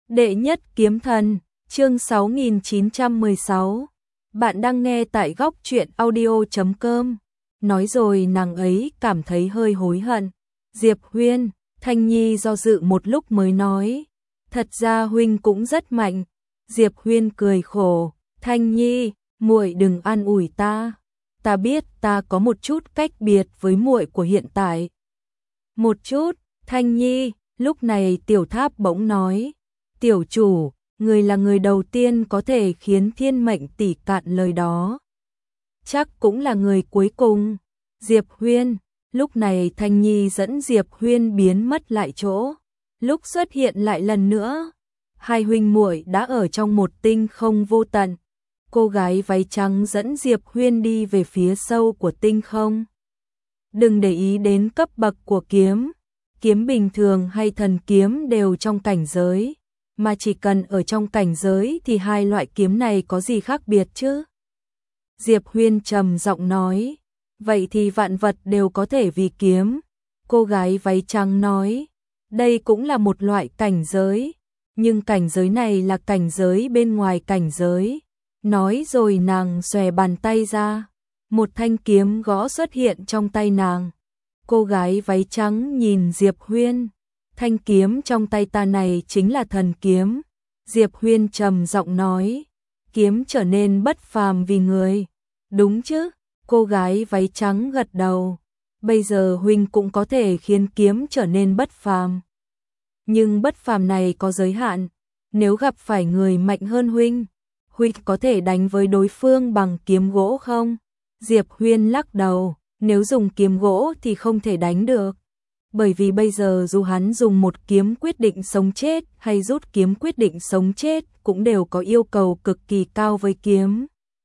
Đệ nhất kiếm thần, chương 6916. Bạn đang nghe tại góc truyện audio.com. Nói rồi nàng ấy cảm thấy hơi hối hận. Diệp Huyên, Thanh Nhi do dự một lúc mới nói. Thật ra huynh cũng rất mạnh. Diệp Huyên cười khổ. Thanh Nhi, muội đừng an ủi ta. Ta biết ta có một chút cách biệt với muội của hiện tại. Một chút, Thanh Nhi, lúc này Tiểu Tháp bỗng nói. Tiểu chủ, người là người đầu tiên có thể khiến thiên mệnh tỷ cạn lời đó. Chắc cũng là người cuối cùng. Diệp Huyên, lúc này Thanh Nhi dẫn Diệp Huyên biến mất lại chỗ. Lúc xuất hiện lại lần nữa, hai huynh muội đã ở trong một tinh không vô tận. Cô gái váy trắng dẫn Diệp Huyên đi về phía sâu của tinh không. Đừng để ý đến cấp bậc của kiếm. Kiếm bình thường hay thần kiếm đều trong cảnh giới. Mà chỉ cần ở trong cảnh giới thì hai loại kiếm này có gì khác biệt chứ? Diệp Huyên trầm giọng nói. Vậy thì vạn vật đều có thể vì kiếm. Cô gái váy trắng nói. Đây cũng là một loại cảnh giới. Nhưng cảnh giới này là cảnh giới bên ngoài cảnh giới. Nói rồi nàng xòe bàn tay ra. Một thanh kiếm gõ xuất hiện trong tay nàng. Cô gái váy trắng nhìn Diệp Huyên. Thanh kiếm trong tay ta này chính là thần kiếm. Diệp Huyên trầm giọng nói. Kiếm trở nên bất phàm vì người. Đúng chứ? Cô gái váy trắng gật đầu. Bây giờ huynh cũng có thể khiến kiếm trở nên bất phàm. Nhưng bất phàm này có giới hạn. Nếu gặp phải người mạnh hơn huynh có thể đánh với đối phương bằng kiếm gỗ không? Diệp Huyên lắc đầu. Nếu dùng kiếm gỗ thì không thể đánh được. Bởi vì bây giờ dù hắn dùng một kiếm quyết định sống chết hay rút kiếm quyết định sống chết cũng đều có yêu cầu cực kỳ cao với kiếm.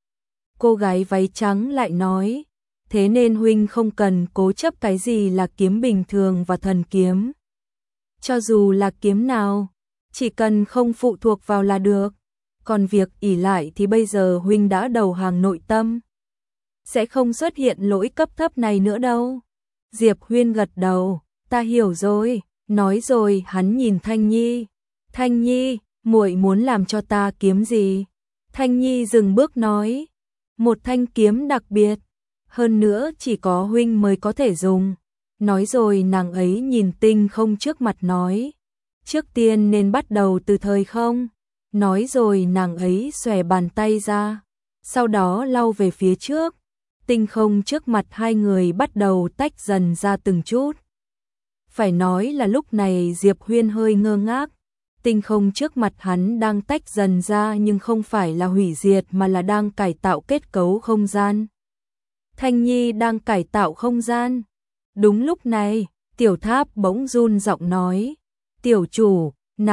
Cô gái váy trắng lại nói, thế nên huynh không cần cố chấp cái gì là kiếm bình thường và thần kiếm. Cho dù là kiếm nào, chỉ cần không phụ thuộc vào là được. Còn việc ỷ lại thì bây giờ huynh đã đầu hàng nội tâm. Sẽ không xuất hiện lỗi cấp thấp này nữa đâu. Diệp Huyên gật đầu. Ta hiểu rồi, nói rồi hắn nhìn Thanh Nhi. Thanh Nhi, muội muốn làm cho ta kiếm gì? Thanh Nhi dừng bước nói. Một thanh kiếm đặc biệt, hơn nữa chỉ có huynh mới có thể dùng. Nói rồi nàng ấy nhìn tinh không trước mặt nói. Trước tiên nên bắt đầu từ thời không. Nói rồi nàng ấy xòe bàn tay ra. Sau đó lau về phía trước. Tinh không trước mặt hai người bắt đầu tách dần ra từng chút. Phải nói là lúc này Diệp Huyên hơi ngơ ngác. Tinh không trước mặt hắn đang tách dần ra nhưng không phải là hủy diệt mà là đang cải tạo kết cấu không gian. Thanh Nhi đang cải tạo không gian. Đúng lúc này, Tiểu Tháp bỗng run giọng nói. Tiểu chủ,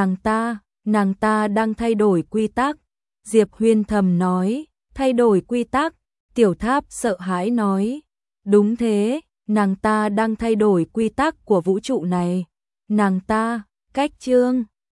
nàng ta đang thay đổi quy tắc. Diệp Huyên thầm nói, thay đổi quy tắc. Tiểu Tháp sợ hãi nói. Đúng thế. Nàng ta đang thay đổi quy tắc của vũ trụ này. Nàng ta, cách chương